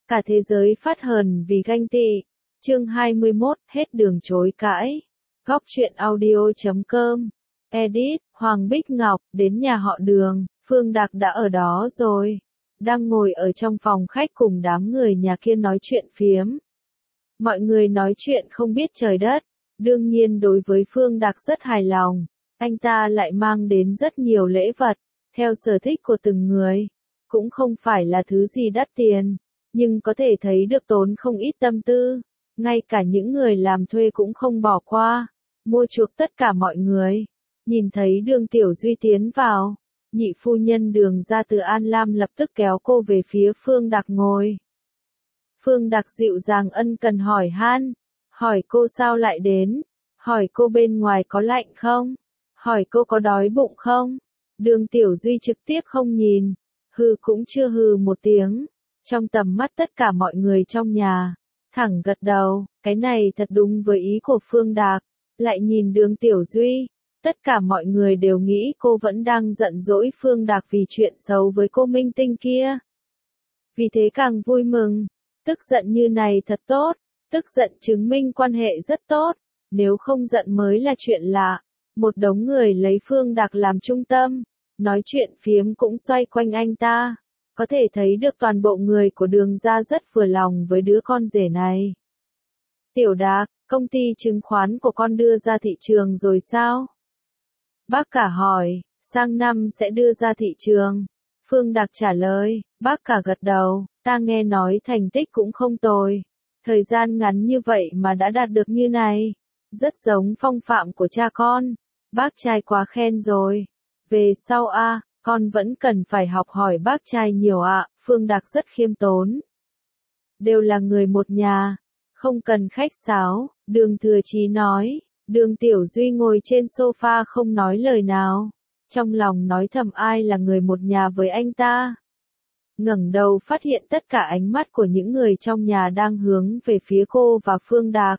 Cả thế giới phát hờn vì ganh tị. Chương 21, hết đường chối cãi. Góc truyện audio.com. Edit, Hoàng Bích Ngọc, đến nhà họ Đường, Phương Đạc đã ở đó rồi. Đang ngồi ở trong phòng khách cùng đám người nhà kia nói chuyện phiếm. Mọi người nói chuyện không biết trời đất. Đương nhiên đối với Phương Đạc rất hài lòng. Anh ta lại mang đến rất nhiều lễ vật, theo sở thích của từng người. Cũng không phải là thứ gì đắt tiền, nhưng có thể thấy được tốn không ít tâm tư. Ngay cả những người làm thuê cũng không bỏ qua, mua chuộc tất cả mọi người. Nhìn thấy Đường Tiểu Duy tiến vào, nhị phu nhân Đường ra từ An Lam lập tức kéo cô về phía Phương Đạc ngồi. Phương Đạc dịu dàng ân cần hỏi han, hỏi cô sao lại đến, hỏi cô bên ngoài có lạnh không, hỏi cô có đói bụng không. Đường Tiểu Duy trực tiếp không nhìn, hừ cũng chưa hừ một tiếng, trong tầm mắt tất cả mọi người trong nhà, thẳng gật đầu, cái này thật đúng với ý của Phương Đạc. Lại nhìn Đường Tiểu Duy, tất cả mọi người đều nghĩ cô vẫn đang giận dỗi Phương Đạc vì chuyện xấu với cô minh tinh kia. Vì thế càng vui mừng, tức giận như này thật tốt, tức giận chứng minh quan hệ rất tốt, nếu không giận mới là chuyện lạ. Một đống người lấy Phương Đạc làm trung tâm, nói chuyện phiếm cũng xoay quanh anh ta. Có thể thấy được toàn bộ người của Đường ra rất vừa lòng với đứa con rể này. Tiểu Đạc, công ty chứng khoán của con đưa ra thị trường rồi sao? Bác cả hỏi, sang năm sẽ đưa ra thị trường. Phương Đạc trả lời, bác cả gật đầu, ta nghe nói thành tích cũng không tồi. Thời gian ngắn như vậy mà đã đạt được như này. Rất giống phong phạm của cha con. Bác trai quá khen rồi. Về sau con vẫn cần phải học hỏi bác trai nhiều ạ. Phương Đạc rất khiêm tốn. Đều là người một nhà, không cần khách sáo, Đường Thừa Chí nói. Đường Tiểu Duy ngồi trên sofa không nói lời nào. Trong lòng nói thầm ai là người một nhà với anh ta. Ngẩng đầu phát hiện tất cả ánh mắt của những người trong nhà đang hướng về phía cô và Phương Đạc.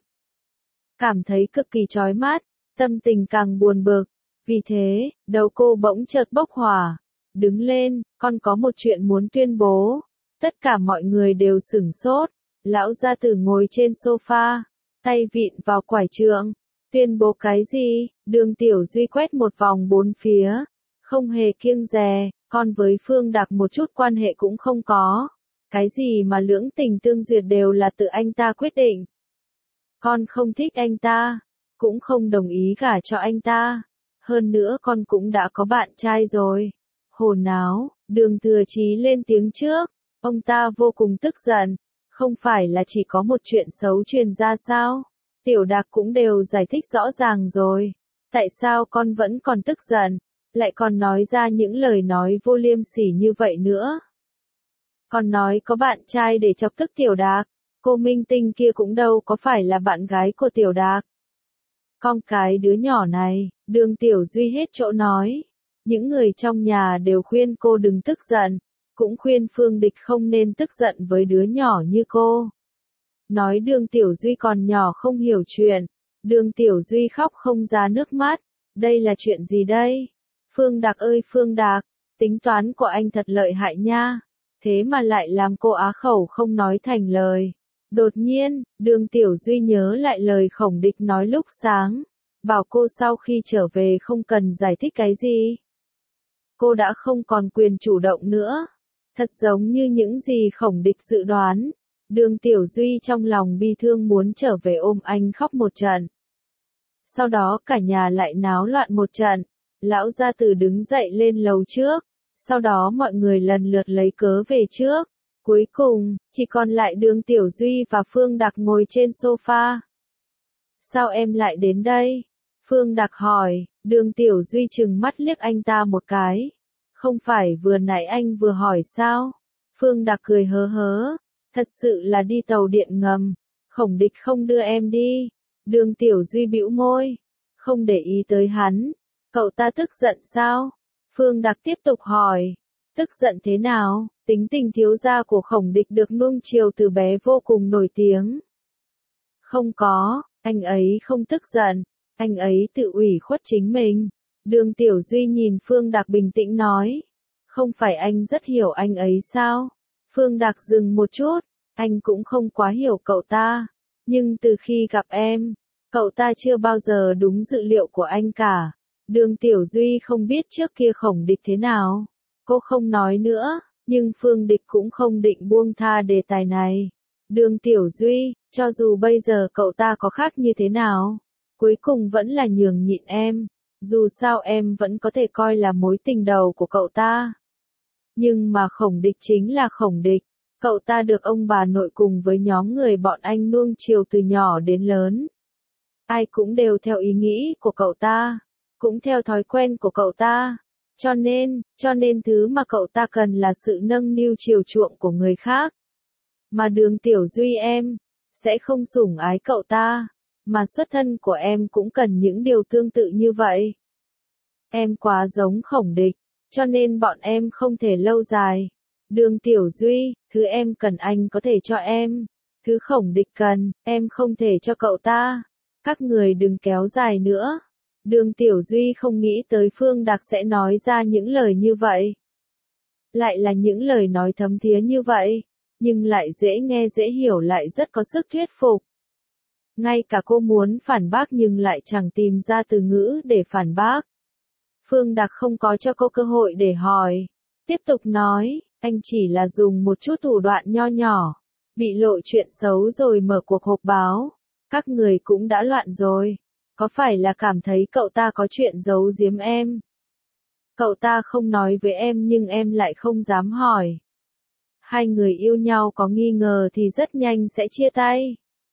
Cảm thấy cực kỳ chói mắt, tâm tình càng buồn bực. Vì thế, đầu cô bỗng chợt bốc hỏa. Đứng lên, con có một chuyện muốn tuyên bố. Tất cả mọi người đều sửng sốt. Lão gia tử ngồi trên sofa, tay vịn vào quải trượng. Tuyên bố cái gì? Đường Tiểu Duy quét một vòng bốn phía. Không hề kiêng dè, con với Phương Đạc một chút quan hệ cũng không có. Cái gì mà lưỡng tình tương duyệt đều là tự anh ta quyết định. Con không thích anh ta, cũng không đồng ý gả cho anh ta. Hơn nữa con cũng đã có bạn trai rồi. Hồ náo, Đường Thừa Chí lên tiếng trước. Ông ta vô cùng tức giận. Không phải là chỉ có một chuyện xấu truyền ra sao? Tiểu Đạc cũng đều giải thích rõ ràng rồi. Tại sao con vẫn còn tức giận, lại còn nói ra những lời nói vô liêm sỉ như vậy nữa? Con nói có bạn trai để chọc tức Tiểu Đạc, cô minh tinh kia cũng đâu có phải là bạn gái của Tiểu Đạc. Con cái đứa nhỏ này, Đường Tiểu Duy hết chỗ nói. Những người trong nhà đều khuyên cô đừng tức giận, cũng khuyên Phương Địch không nên tức giận với đứa nhỏ như cô. Nói Đường Tiểu Duy còn nhỏ không hiểu chuyện. Đường Tiểu Duy khóc không ra nước mắt. Đây là chuyện gì đây? Phương Đạc ơi Phương Đạc, tính toán của anh thật lợi hại nha. Thế mà lại làm cô á khẩu không nói thành lời. Đột nhiên, Đường Tiểu Duy nhớ lại lời Khổng Địch nói lúc sáng. Bảo cô sau khi trở về không cần giải thích cái gì. Cô đã không còn quyền chủ động nữa. Thật giống như những gì Khổng Địch dự đoán. Đường Tiểu Duy trong lòng bi thương muốn trở về ôm anh khóc một trận. Sau đó cả nhà lại náo loạn một trận. Lão gia tử đứng dậy lên lầu trước. Sau đó mọi người lần lượt lấy cớ về trước. Cuối cùng, chỉ còn lại Đường Tiểu Duy và Phương Đạc ngồi trên sofa. Sao em lại đến đây? Phương Đạc hỏi. Đường Tiểu Duy trừng mắt liếc anh ta một cái. Không phải vừa nãy anh vừa hỏi sao? Phương Đạc cười hớ hớ. Thật sự là đi tàu điện ngầm. Khổng Địch không đưa em đi. Đường Tiểu Duy bĩu môi. Không để ý tới hắn. Cậu ta tức giận sao? Phương Đạc tiếp tục hỏi. Tức giận thế nào? Tính tình thiếu gia của Khổng Địch được nuông chiều từ bé vô cùng nổi tiếng. Không có, anh ấy không tức giận. Anh ấy tự ủy khuất chính mình. Đường Tiểu Duy nhìn Phương Đạc bình tĩnh nói. Không phải anh rất hiểu anh ấy sao? Phương Đạc dừng một chút. Anh cũng không quá hiểu cậu ta. Nhưng từ khi gặp em, cậu ta chưa bao giờ đúng dự liệu của anh cả. Đường Tiểu Duy không biết trước kia Khổng Địch thế nào. Cô không nói nữa, nhưng Phương Địch cũng không định buông tha đề tài này. Đường Tiểu Duy, cho dù bây giờ cậu ta có khác như thế nào, cuối cùng vẫn là nhường nhịn em. Dù sao em vẫn có thể coi là mối tình đầu của cậu ta. Nhưng mà Khổng Địch chính là Khổng Địch. Cậu ta được ông bà nội cùng với nhóm người bọn anh nuông chiều từ nhỏ đến lớn. Ai cũng đều theo ý nghĩ của cậu ta, cũng theo thói quen của cậu ta. Cho nên thứ mà cậu ta cần là sự nâng niu chiều chuộng của người khác. Mà Đường Tiểu Duy em, sẽ không sủng ái cậu ta, mà xuất thân của em cũng cần những điều tương tự như vậy. Em quá giống Khổng Địch, cho nên bọn em không thể lâu dài. Đường Tiểu Duy, thứ em cần anh có thể cho em, thứ Khổng Địch cần, em không thể cho cậu ta. Các người đừng kéo dài nữa. Đường Tiểu Duy không nghĩ tới Phương Đạc sẽ nói ra những lời như vậy. Lại là những lời nói thấm thía như vậy, nhưng lại dễ nghe dễ hiểu lại rất có sức thuyết phục. Ngay cả cô muốn phản bác nhưng lại chẳng tìm ra từ ngữ để phản bác. Phương Đạc không có cho cô cơ hội để hỏi. Tiếp tục nói, anh chỉ là dùng một chút thủ đoạn nho nhỏ, bị lộ chuyện xấu rồi mở cuộc họp báo. Các người cũng đã loạn rồi. Có phải là cảm thấy cậu ta có chuyện giấu giếm em? Cậu ta không nói với em nhưng em lại không dám hỏi. Hai người yêu nhau có nghi ngờ thì rất nhanh sẽ chia tay.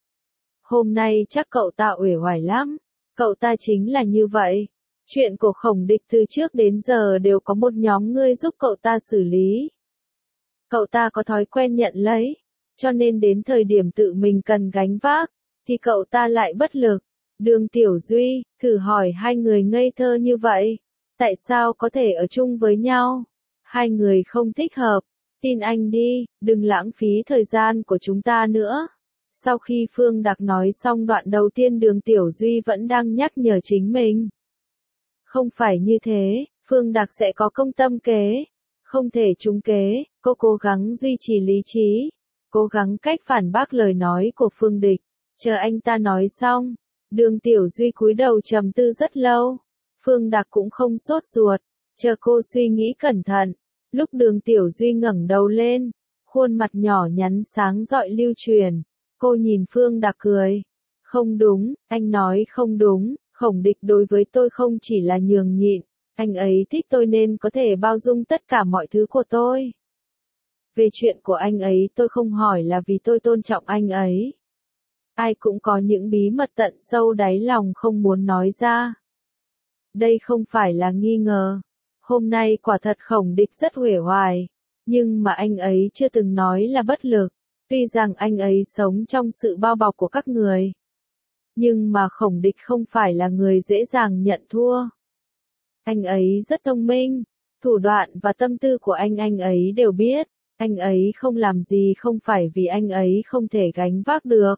Hôm nay chắc cậu ta uể oải lắm. Cậu ta chính là như vậy. Chuyện của Khổng Địch từ trước đến giờ đều có một nhóm người giúp cậu ta xử lý. Cậu ta có thói quen nhận lấy, cho nên đến thời điểm tự mình cần gánh vác, thì cậu ta lại bất lực. Đường Tiểu Duy, thử hỏi hai người ngây thơ như vậy, tại sao có thể ở chung với nhau? Hai người không thích hợp, tin anh đi, đừng lãng phí thời gian của chúng ta nữa. Sau khi Phương Đạc nói xong đoạn đầu tiên Đường Tiểu Duy vẫn đang nhắc nhở chính mình. Không phải như thế, Phương Đạc sẽ có công tâm kế, không thể trúng kế, cô cố gắng duy trì lý trí, cố gắng cách phản bác lời nói của Phương Địch, chờ anh ta nói xong. Đường Tiểu Duy cúi đầu trầm tư rất lâu, Phương Đạc cũng không sốt ruột, chờ cô suy nghĩ cẩn thận. Lúc Đường Tiểu Duy ngẩng đầu lên, khuôn mặt nhỏ nhắn sáng rọi lưu truyền, cô nhìn Phương Đạc cười. Không đúng, anh nói không đúng, Khổng Địch đối với tôi không chỉ là nhường nhịn, anh ấy thích tôi nên có thể bao dung tất cả mọi thứ của tôi. Về chuyện của anh ấy tôi không hỏi là vì tôi tôn trọng anh ấy. Ai cũng có những bí mật tận sâu đáy lòng không muốn nói ra. Đây không phải là nghi ngờ. Hôm nay quả thật Khổng Địch rất uể oải, nhưng mà anh ấy chưa từng nói là bất lực. Tuy rằng anh ấy sống trong sự bao bọc của các người, nhưng mà Khổng Địch không phải là người dễ dàng nhận thua. Anh ấy rất thông minh, thủ đoạn và tâm tư của anh ấy đều biết. Anh ấy không làm gì không phải vì anh ấy không thể gánh vác được,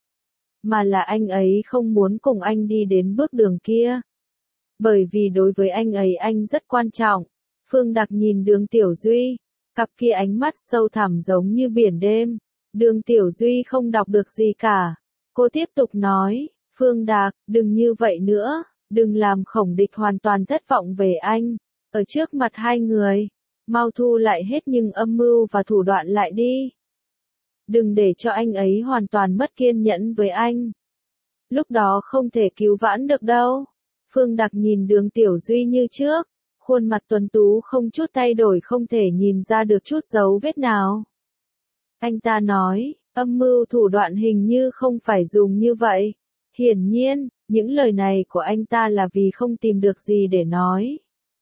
mà là anh ấy không muốn cùng anh đi đến bước đường kia. Bởi vì đối với anh ấy anh rất quan trọng. Phương Đạc nhìn Đường Tiểu Duy, cặp kia ánh mắt sâu thẳm giống như biển đêm. Đường Tiểu Duy không đọc được gì cả. Cô tiếp tục nói, Phương Đạc, đừng như vậy nữa, đừng làm Khổng Địch hoàn toàn thất vọng về anh. Ở trước mặt hai người, mau thu lại hết những âm mưu và thủ đoạn lại đi. Đừng để cho anh ấy hoàn toàn mất kiên nhẫn với anh. Lúc đó không thể cứu vãn được đâu. Phương Đạc nhìn Đường Tiểu Duy như trước, khuôn mặt tuấn tú không chút thay đổi, không thể nhìn ra được chút dấu vết nào. Anh ta nói, âm mưu thủ đoạn hình như không phải dùng như vậy. Hiển nhiên, những lời này của anh ta là vì không tìm được gì để nói.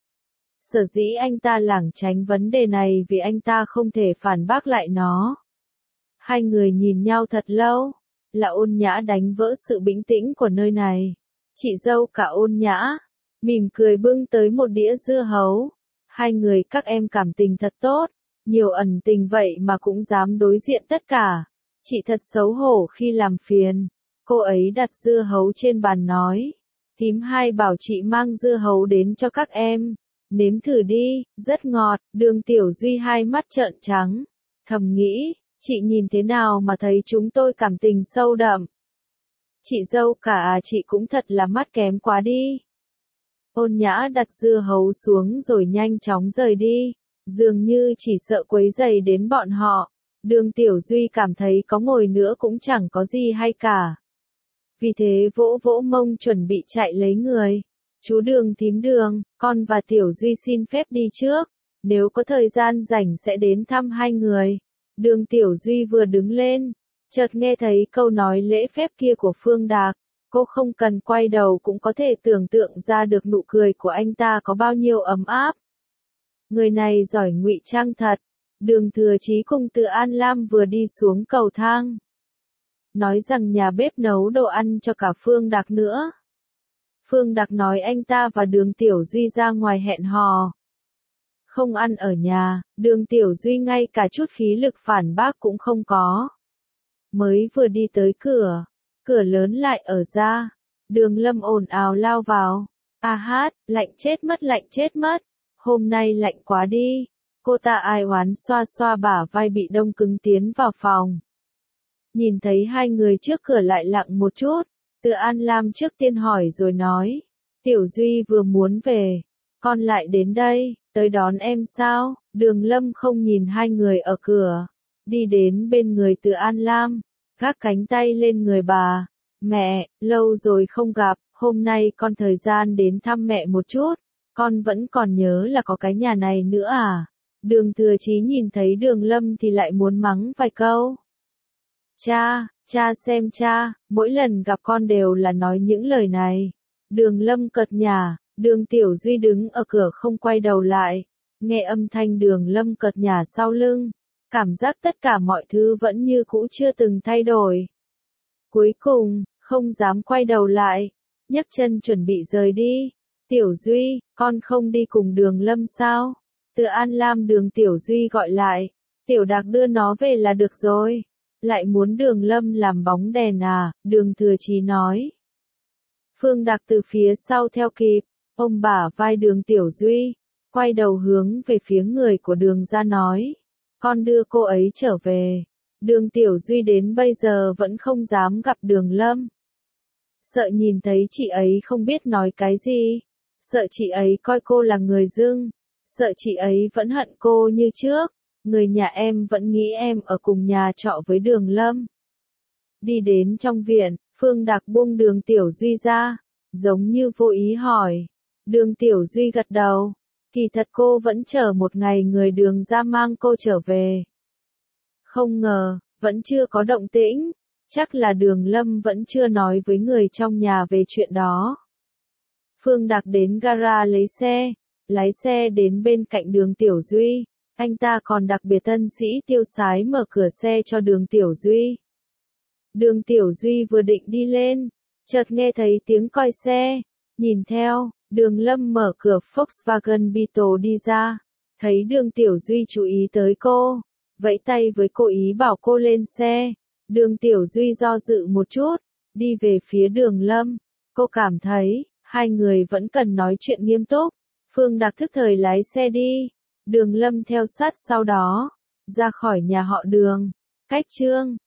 Sở dĩ anh ta lảng tránh vấn đề này vì anh ta không thể phản bác lại nó. Hai người nhìn nhau thật lâu, là Ôn Nhã đánh vỡ sự bình tĩnh của nơi này. Chị dâu cả Ôn Nhã, mỉm cười bưng tới một đĩa dưa hấu. Hai người các em cảm tình thật tốt, nhiều ẩn tình vậy mà cũng dám đối diện tất cả. Chị thật xấu hổ khi làm phiền. Cô ấy đặt dưa hấu trên bàn nói. Thím Hai bảo chị mang dưa hấu đến cho các em. Nếm thử đi, rất ngọt. Đường Tiểu Duy hai mắt trợn trắng, thầm nghĩ, Chị nhìn thế nào mà thấy chúng tôi cảm tình sâu đậm? Chị dâu cả à, chị cũng thật là mắt kém quá đi. Ôn Nhã đặt dưa hấu xuống rồi nhanh chóng rời đi, dường như chỉ sợ quấy rầy đến bọn họ. Đường Tiểu Duy cảm thấy có ngồi nữa cũng chẳng có gì hay cả. Vì thế vỗ vỗ mông chuẩn bị chạy lấy người. Chú Đường thím Đường, con và Tiểu Duy xin phép đi trước, nếu có thời gian rảnh sẽ đến thăm hai người. Đường Tiểu Duy vừa đứng lên, chợt nghe thấy câu nói lễ phép kia của Phương Đạc. Cô không cần quay đầu cũng có thể tưởng tượng ra được nụ cười của anh ta có bao nhiêu ấm áp. Người này giỏi ngụy trang thật. Đường Thừa Chí cùng Từ An Lam vừa đi xuống cầu thang, nói rằng nhà bếp nấu đồ ăn cho cả Phương Đạc nữa. Phương Đạc nói anh ta và Đường Tiểu Duy ra ngoài hẹn hò, không ăn ở nhà. Đường Tiểu Duy ngay cả chút khí lực phản bác cũng không có. Mới vừa đi tới cửa, cửa lớn lại ở ra. Đường Lâm ồn ào lao vào. A hát, lạnh chết mất. Hôm nay lạnh quá đi. Cô ta ai oán xoa xoa bả vai bị đông cứng tiến vào phòng. Nhìn thấy hai người trước cửa lại lặng một chút. Từ An Lam trước tiên hỏi rồi nói. Tiểu Duy vừa muốn về, con lại đến đây, tới đón em sao? Đường Lâm không nhìn hai người ở cửa, đi đến bên người Từ An Lam, gác cánh tay lên người bà. Mẹ, lâu rồi không gặp, hôm nay con thời gian đến thăm mẹ một chút, con vẫn còn nhớ là có cái nhà này nữa à? Đường Thừa Chí nhìn thấy Đường Lâm thì lại muốn mắng vài câu. Cha, mỗi lần gặp con đều là nói những lời này. Đường Lâm cợt nhả. Đường Tiểu Duy đứng ở cửa không quay đầu lại, nghe âm thanh Đường Lâm cợt nhả sau lưng, cảm giác tất cả mọi thứ vẫn như cũ chưa từng thay đổi. Cuối cùng, không dám quay đầu lại, nhấc chân chuẩn bị rời đi. Tiểu Duy, con không đi cùng Đường Lâm sao? Từ An Lam Đường Tiểu Duy gọi lại, Tiểu Đạc đưa nó về là được rồi. Lại muốn Đường Lâm làm bóng đèn à? Đường Thừa Chí nói. Phương Đạc từ phía sau theo kịp, ôm bả vai Đường Tiểu Duy, quay đầu hướng về phía người của Đường ra nói. Con đưa cô ấy trở về. Đường Tiểu Duy đến bây giờ vẫn không dám gặp Đường Lâm. Sợ nhìn thấy chị ấy không biết nói cái gì. Sợ chị ấy coi cô là người dưng. Sợ chị ấy vẫn hận cô như trước. Người nhà em vẫn nghĩ em ở cùng nhà trọ với Đường Lâm. Đi đến trong viện, Phương Đạc buông Đường Tiểu Duy ra, giống như vô ý hỏi. Đường Tiểu Duy gật đầu. Kỳ thật cô vẫn chờ một ngày người Đường ra mang cô trở về. Không ngờ, vẫn chưa có động tĩnh. Chắc là Đường Lâm vẫn chưa nói với người trong nhà về chuyện đó. Phương Đạc đến gara lấy xe, lái xe đến bên cạnh Đường Tiểu Duy. Anh ta còn đặc biệt tân sĩ tiêu sái mở cửa xe cho Đường Tiểu Duy. Đường Tiểu Duy vừa định đi lên, chợt nghe thấy tiếng còi xe, nhìn theo, Đường Lâm mở cửa Volkswagen Beetle đi ra, thấy Đường Tiểu Duy chú ý tới cô, vẫy tay với cô ý bảo cô lên xe. Đường Tiểu Duy do dự một chút, đi về phía Đường Lâm. Cô cảm thấy, hai người vẫn cần nói chuyện nghiêm túc. Phương Đạc thức thời lái xe đi. Đường Lâm theo sát sau đó, ra khỏi nhà họ Đường. Cách chương